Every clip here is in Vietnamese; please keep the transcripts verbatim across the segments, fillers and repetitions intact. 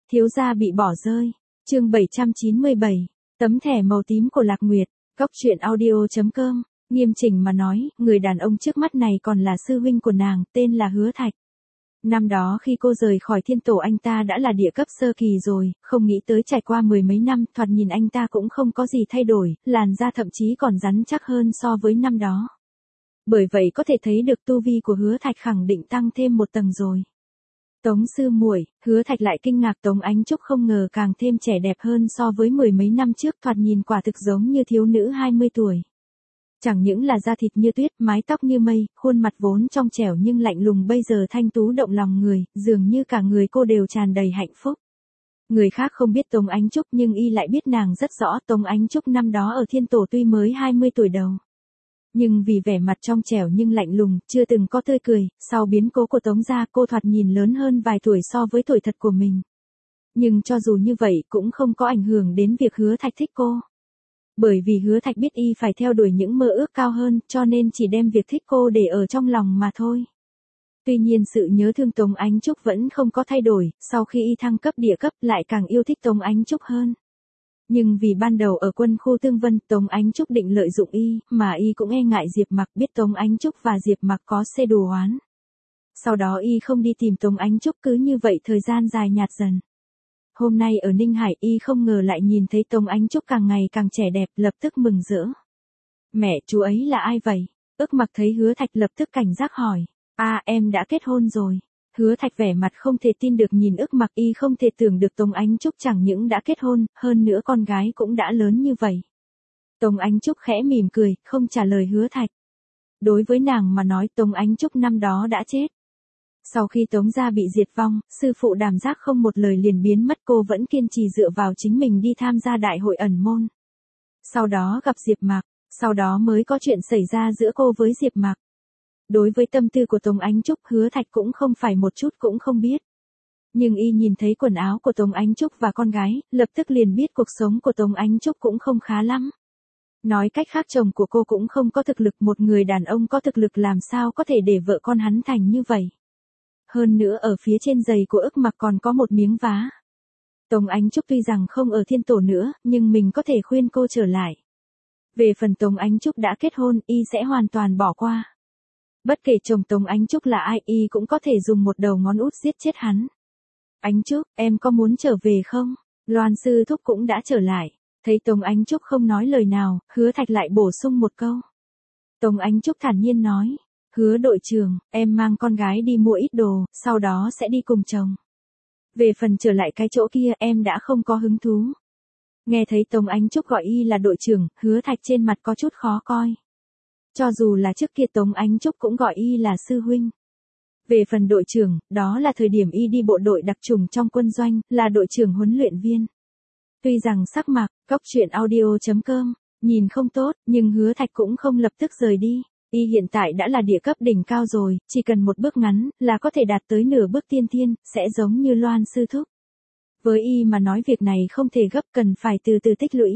Thiếu gia bị bỏ rơi. Chương bảy trăm chín mươi bảy. Tấm thẻ màu tím của Lạc Nguyệt. Cốc truyện audio chấm com. Nghiêm chỉnh mà nói, người đàn ông trước mắt này còn là sư huynh của nàng, tên là Hứa Thạch. Năm đó khi cô rời khỏi thiên tổ anh ta đã là địa cấp sơ kỳ rồi, không nghĩ tới trải qua mười mấy năm, thoạt nhìn anh ta cũng không có gì thay đổi, làn da thậm chí còn rắn chắc hơn so với năm đó. Bởi vậy có thể thấy được tu vi của Hứa Thạch khẳng định tăng thêm một tầng rồi. Tống sư muội, Hứa Thạch lại kinh ngạc Tống Ánh Trúc không ngờ càng thêm trẻ đẹp hơn so với mười mấy năm trước, thoạt nhìn quả thực giống như thiếu nữ hai mươi tuổi. Chẳng những là da thịt như tuyết, mái tóc như mây, khuôn mặt vốn trong trẻo nhưng lạnh lùng bây giờ thanh tú động lòng người, dường như cả người cô đều tràn đầy hạnh phúc. Người khác không biết Tống Ánh Trúc nhưng y lại biết nàng rất rõ. Tống Ánh Trúc năm đó ở thiên tổ tuy mới hai mươi tuổi đầu, nhưng vì vẻ mặt trong trẻo nhưng lạnh lùng, chưa từng có tươi cười, sau biến cố của Tống gia cô thoạt nhìn lớn hơn vài tuổi so với tuổi thật của mình. Nhưng cho dù như vậy cũng không có ảnh hưởng đến việc Hứa Thạch thích cô. Bởi vì Hứa Thạch biết y phải theo đuổi những mơ ước cao hơn, cho nên chỉ đem việc thích cô để ở trong lòng mà thôi. Tuy nhiên sự nhớ thương Tống Ánh Trúc vẫn không có thay đổi, sau khi y thăng cấp địa cấp lại càng yêu thích Tống Ánh Trúc hơn. Nhưng vì ban đầu ở quân khu Tương Vân, Tống Ánh Trúc định lợi dụng y, mà y cũng e ngại Diệp Mặc, biết Tống Ánh Trúc và Diệp Mặc có xê đù oán. Sau đó y không đi tìm Tống Ánh Trúc, cứ như vậy thời gian dài nhạt dần. Hôm nay ở Ninh Hải y không ngờ lại nhìn thấy Tống Ánh Trúc càng ngày càng trẻ đẹp, lập tức mừng rỡ. Mẹ, chú ấy là ai vậy? Ước Mặc thấy Hứa Thạch lập tức cảnh giác hỏi. À, em đã kết hôn rồi. Hứa Thạch vẻ mặt không thể tin được nhìn Ước Mặc, y không thể tưởng được Tống Ánh Trúc chẳng những đã kết hôn, hơn nữa con gái cũng đã lớn như vậy. Tống Ánh Trúc khẽ mỉm cười, không trả lời Hứa Thạch. Đối với nàng mà nói Tống Ánh Trúc năm đó đã chết. Sau khi Tống gia bị diệt vong, sư phụ Đàm Giác không một lời liền biến mất, cô vẫn kiên trì dựa vào chính mình đi tham gia đại hội ẩn môn. Sau đó gặp Diệp Mặc, sau đó mới có chuyện xảy ra giữa cô với Diệp Mặc. Đối với tâm tư của Tống Ánh Trúc, Hứa Thạch cũng không phải một chút cũng không biết. Nhưng y nhìn thấy quần áo của Tống Ánh Trúc và con gái, lập tức liền biết cuộc sống của Tống Ánh Trúc cũng không khá lắm. Nói cách khác chồng của cô cũng không có thực lực, một người đàn ông có thực lực làm sao có thể để vợ con hắn thành như vậy. Hơn nữa ở phía trên giày của Ước Mặc còn có một miếng vá. Tống Ánh Trúc tuy rằng không ở thiên tổ nữa, nhưng mình có thể khuyên cô trở lại. Về phần Tống Ánh Trúc đã kết hôn, y sẽ hoàn toàn bỏ qua. Bất kể chồng Tống Ánh Trúc là ai, y cũng có thể dùng một đầu ngón út giết chết hắn. Ánh Trúc, em có muốn trở về không? Loan sư thúc cũng đã trở lại. Thấy Tống Ánh Trúc không nói lời nào, Hứa Thạch lại bổ sung một câu. Tống Ánh Trúc thản nhiên nói. Hứa đội trưởng, em mang con gái đi mua ít đồ, sau đó sẽ đi cùng chồng. Về phần trở lại cái chỗ kia em đã không có hứng thú. Nghe thấy Tống Ánh Trúc gọi y là đội trưởng, Hứa Thạch trên mặt có chút khó coi. Cho dù là trước kia Tống Ánh Trúc cũng gọi y là sư huynh. Về phần đội trưởng, đó là thời điểm y đi bộ đội đặc chủng trong quân doanh, là đội trưởng huấn luyện viên. Tuy rằng sắc mặt, cốc truyện audio chấm com, nhìn không tốt, nhưng Hứa Thạch cũng không lập tức rời đi. Y hiện tại đã là địa cấp đỉnh cao rồi, chỉ cần một bước ngắn, là có thể đạt tới nửa bước tiên thiên, sẽ giống như Loan sư thúc. Với y mà nói việc này không thể gấp, cần phải từ từ tích lũy.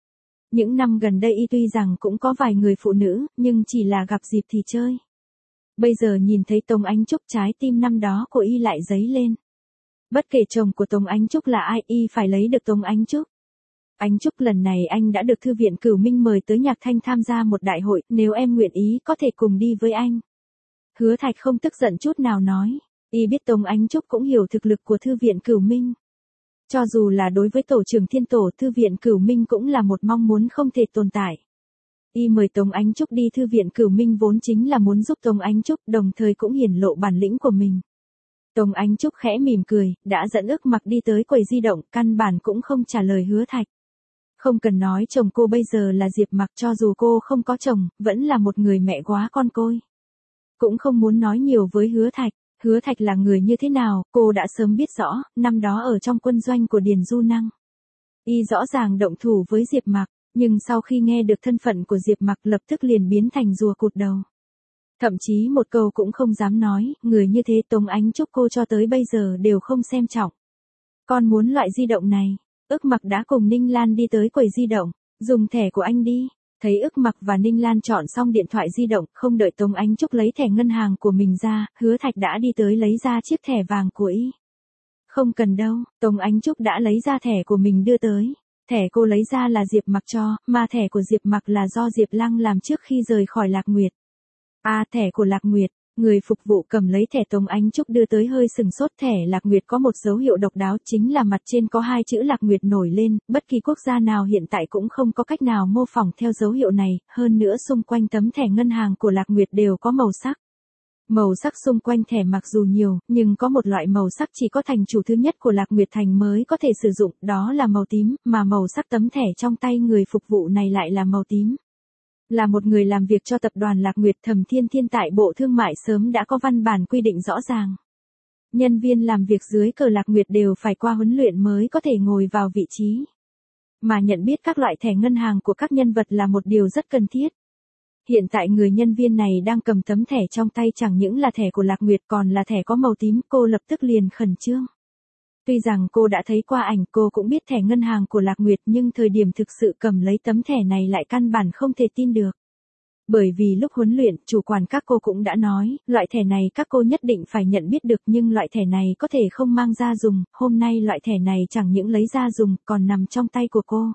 Những năm gần đây y tuy rằng cũng có vài người phụ nữ, nhưng chỉ là gặp dịp thì chơi. Bây giờ nhìn thấy Tống Ánh Trúc, trái tim năm đó của y lại dấy lên. Bất kể chồng của Tống Ánh Trúc là ai, y phải lấy được Tống Ánh Trúc. Ánh Trúc, lần này anh đã được Thư viện Cửu Minh mời tới Nhạc Thanh tham gia một đại hội, nếu em nguyện ý có thể cùng đi với anh. Hứa Thạch không tức giận chút nào nói, y biết Tống Ánh Trúc cũng hiểu thực lực của Thư viện Cửu Minh. Cho dù là đối với tổ trưởng thiên tổ, Thư viện Cửu Minh cũng là một mong muốn không thể tồn tại. Y mời Tống Ánh Trúc đi Thư viện Cửu Minh vốn chính là muốn giúp Tống Ánh Trúc, đồng thời cũng hiển lộ bản lĩnh của mình. Tống Ánh Trúc khẽ mỉm cười, đã dẫn Ước Mặc đi tới quầy di động, căn bản cũng không trả lời Hứa Thạch. Không cần nói chồng cô bây giờ là Diệp Mặc, cho dù cô không có chồng, vẫn là một người mẹ quá con côi. Cũng không muốn nói nhiều với Hứa Thạch. Hứa Thạch là người như thế nào, cô đã sớm biết rõ, năm đó ở trong quân doanh của Điền Du Năng. Y rõ ràng động thủ với Diệp Mặc, nhưng sau khi nghe được thân phận của Diệp Mặc lập tức liền biến thành rùa cụt đầu. Thậm chí một câu cũng không dám nói, người như thế Tống Ánh Trúc cô cho tới bây giờ đều không xem trọng. Con muốn loại di động này. Ước Mặc đã cùng Ninh Lan đi tới quầy di động, dùng thẻ của anh đi. Thấy Ước Mặc và Ninh Lan chọn xong điện thoại di động, không đợi Tống Ánh Trúc lấy thẻ ngân hàng của mình ra, Hứa Thạch đã đi tới lấy ra chiếc thẻ vàng của y. Không cần đâu, Tống Ánh Trúc đã lấy ra thẻ của mình đưa tới. Thẻ cô lấy ra là Diệp Mặc cho, mà thẻ của Diệp Mặc là do Diệp Lăng làm trước khi rời khỏi Lạc Nguyệt. À, thẻ của Lạc Nguyệt. Người phục vụ cầm lấy thẻ Tống Ánh Trúc đưa tới hơi sừng sốt. Thẻ Lạc Nguyệt có một dấu hiệu độc đáo, chính là mặt trên có hai chữ Lạc Nguyệt nổi lên, bất kỳ quốc gia nào hiện tại cũng không có cách nào mô phỏng theo dấu hiệu này, hơn nữa xung quanh tấm thẻ ngân hàng của Lạc Nguyệt đều có màu sắc. Màu sắc xung quanh thẻ mặc dù nhiều, nhưng có một loại màu sắc chỉ có thành chủ thứ nhất của Lạc Nguyệt Thành mới có thể sử dụng, đó là màu tím, mà màu sắc tấm thẻ trong tay người phục vụ này lại là màu tím. Là một người làm việc cho tập đoàn Lạc Nguyệt, Thẩm Thiên Thiên tại Bộ Thương mại sớm đã có văn bản quy định rõ ràng. Nhân viên làm việc dưới cờ Lạc Nguyệt đều phải qua huấn luyện mới có thể ngồi vào vị trí. Mà nhận biết các loại thẻ ngân hàng của các nhân vật là một điều rất cần thiết. Hiện tại người nhân viên này đang cầm tấm thẻ trong tay, chẳng những là thẻ của Lạc Nguyệt còn là thẻ có màu tím, cô lập tức liền khẩn trương. Tuy rằng cô đã thấy qua ảnh, cô cũng biết thẻ ngân hàng của Lạc Nguyệt, nhưng thời điểm thực sự cầm lấy tấm thẻ này lại căn bản không thể tin được. Bởi vì lúc huấn luyện, chủ quản các cô cũng đã nói, loại thẻ này các cô nhất định phải nhận biết được, nhưng loại thẻ này có thể không mang ra dùng, hôm nay loại thẻ này chẳng những lấy ra dùng, còn nằm trong tay của cô.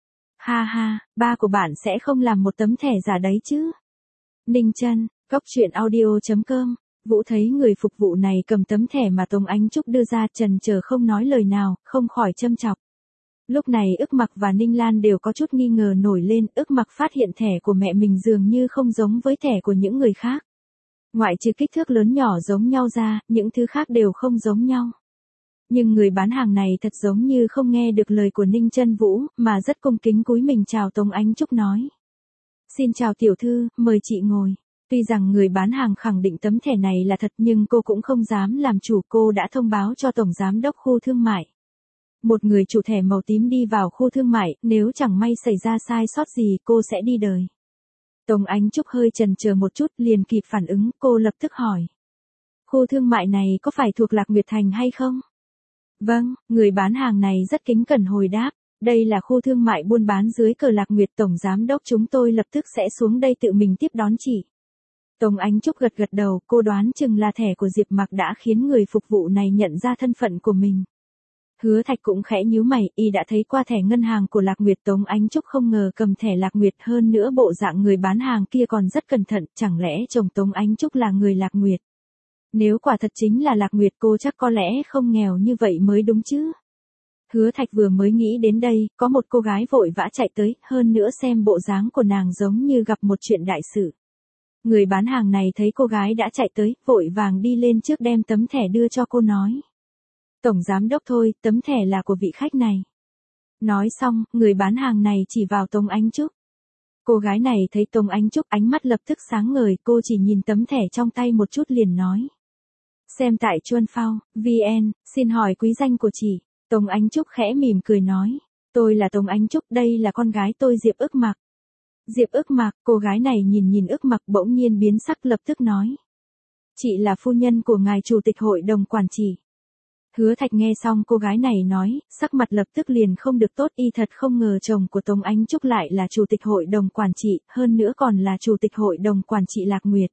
Ha ha, ba của bạn sẽ không làm một tấm thẻ giả đấy chứ. Ninh Chân, Góc Truyện Audio chấm com. Vũ thấy người phục vụ này cầm tấm thẻ mà Tống Ánh Trúc đưa ra, trần chờ không nói lời nào, không khỏi châm chọc. Lúc này Ức Mặc và Ninh Lan đều có chút nghi ngờ nổi lên. Ức Mặc phát hiện thẻ của mẹ mình dường như không giống với thẻ của những người khác. Ngoại trừ kích thước lớn nhỏ giống nhau ra, những thứ khác đều không giống nhau. Nhưng người bán hàng này thật giống như không nghe được lời của Ninh Chân Vũ, mà rất cung kính cúi mình chào Tống Ánh Trúc nói. Xin chào tiểu thư, mời chị ngồi. Tuy rằng người bán hàng khẳng định tấm thẻ này là thật, nhưng cô cũng không dám làm chủ. Cô đã thông báo cho Tổng Giám đốc khu thương mại. Một người chủ thẻ màu tím đi vào khu thương mại, nếu chẳng may xảy ra sai sót gì cô sẽ đi đời. Tống Ánh Trúc hơi chần chờ một chút liền kịp phản ứng, cô lập tức hỏi. Khu thương mại này có phải thuộc Lạc Nguyệt Thành hay không? Vâng, người bán hàng này rất kính cẩn hồi đáp. Đây là khu thương mại buôn bán dưới cờ Lạc Nguyệt, Tổng Giám đốc chúng tôi lập tức sẽ xuống đây tự mình tiếp đón chị. Tống Ánh Trúc gật gật đầu, cô đoán chừng là thẻ của Diệp Mặc đã khiến người phục vụ này nhận ra thân phận của mình. Hứa Thạch cũng khẽ nhíu mày, y đã thấy qua thẻ ngân hàng của Lạc Nguyệt. Tống Ánh Trúc không ngờ cầm thẻ Lạc Nguyệt, hơn nữa bộ dạng người bán hàng kia còn rất cẩn thận, chẳng lẽ chồng Tống Ánh Trúc là người Lạc Nguyệt? Nếu quả thật chính là Lạc Nguyệt, cô chắc có lẽ không nghèo như vậy mới đúng chứ. Hứa Thạch vừa mới nghĩ đến đây, có một cô gái vội vã chạy tới, hơn nữa xem bộ dáng của nàng giống như gặp một chuyện đại sự. Người bán hàng này thấy cô gái đã chạy tới, vội vàng đi lên trước đem tấm thẻ đưa cho cô nói. Tổng Giám đốc thôi, tấm thẻ là của vị khách này. Nói xong, người bán hàng này chỉ vào Tống Ánh Trúc. Cô gái này thấy Tống Ánh Trúc ánh mắt lập tức sáng ngời, cô chỉ nhìn tấm thẻ trong tay một chút liền nói. Xem tại Chuan Phao, vn, xin hỏi quý danh của chị. Tống Ánh Trúc khẽ mỉm cười nói. Tôi là Tống Ánh Trúc, đây là con gái tôi Diệp Ức Mặc. Diệp Ức Mặc, cô gái này nhìn nhìn Ức Mặc bỗng nhiên biến sắc lập tức nói. Chị là phu nhân của ngài chủ tịch hội đồng quản trị. Hứa Thạch nghe xong cô gái này nói, sắc mặt lập tức liền không được tốt, y thật không ngờ chồng của Tống Ánh Trúc lại là chủ tịch hội đồng quản trị, hơn nữa còn là chủ tịch hội đồng quản trị Lạc Nguyệt.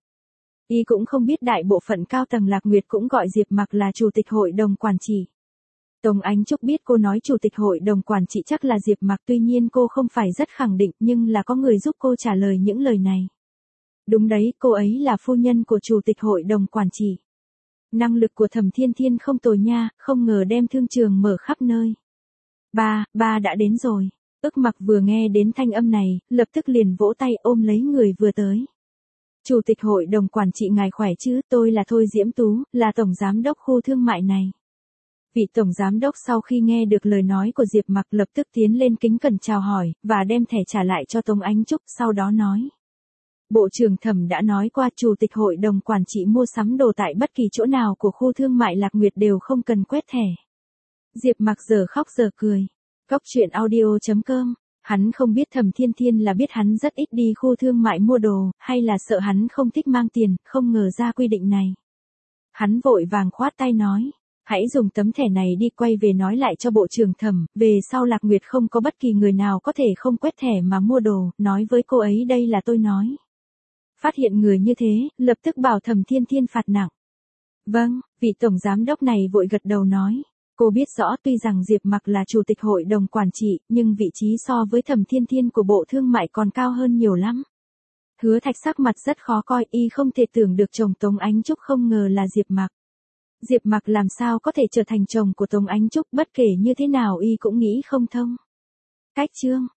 Y cũng không biết đại bộ phận cao tầng Lạc Nguyệt cũng gọi Diệp Mặc là chủ tịch hội đồng quản trị. Tống Ánh Trúc biết cô nói chủ tịch hội đồng quản trị chắc là Diệp Mặc, tuy nhiên cô không phải rất khẳng định, nhưng là có người giúp cô trả lời những lời này. Đúng đấy, cô ấy là phu nhân của chủ tịch hội đồng quản trị. Năng lực của Thẩm Thiên Thiên không tồi nha, không ngờ đem thương trường mở khắp nơi. Ba, ba đã đến rồi. Ức Mặc vừa nghe đến thanh âm này, lập tức liền vỗ tay ôm lấy người vừa tới. Chủ tịch hội đồng quản trị ngài khỏe chứ, tôi là Thôi Diễm Tú, là tổng giám đốc khu thương mại này. Vị tổng giám đốc sau khi nghe được lời nói của Diệp Mặc lập tức tiến lên kính cẩn chào hỏi, và đem thẻ trả lại cho Tống Ánh Trúc, sau đó nói. Bộ trưởng Thẩm đã nói qua chủ tịch hội đồng quản trị mua sắm đồ tại bất kỳ chỗ nào của khu thương mại Lạc Nguyệt đều không cần quét thẻ. Diệp Mặc giờ khóc giờ cười. Góc Truyện Audio chấm com. Hắn không biết Thẩm Thiên Thiên là biết hắn rất ít đi khu thương mại mua đồ, hay là sợ hắn không thích mang tiền, không ngờ ra quy định này. Hắn vội vàng khoát tay nói. Hãy dùng tấm thẻ này đi quay về nói lại cho bộ trưởng Thẩm, về sau Lạc Nguyệt không có bất kỳ người nào có thể không quét thẻ mà mua đồ, nói với cô ấy đây là tôi nói. Phát hiện người như thế, lập tức bảo Thẩm Thiên Thiên phạt nặng. Vâng, vị tổng giám đốc này vội gật đầu nói. Cô biết rõ tuy rằng Diệp Mặc là chủ tịch hội đồng quản trị, nhưng vị trí so với Thẩm Thiên Thiên của Bộ Thương mại còn cao hơn nhiều lắm. Hứa Thạch sắc mặt rất khó coi, y không thể tưởng được chồng Tống Ánh Trúc không ngờ là Diệp Mặc. Diệp Mặc làm sao có thể trở thành chồng của Tống Ánh Trúc, bất kể như thế nào y cũng nghĩ không thông. Cách chương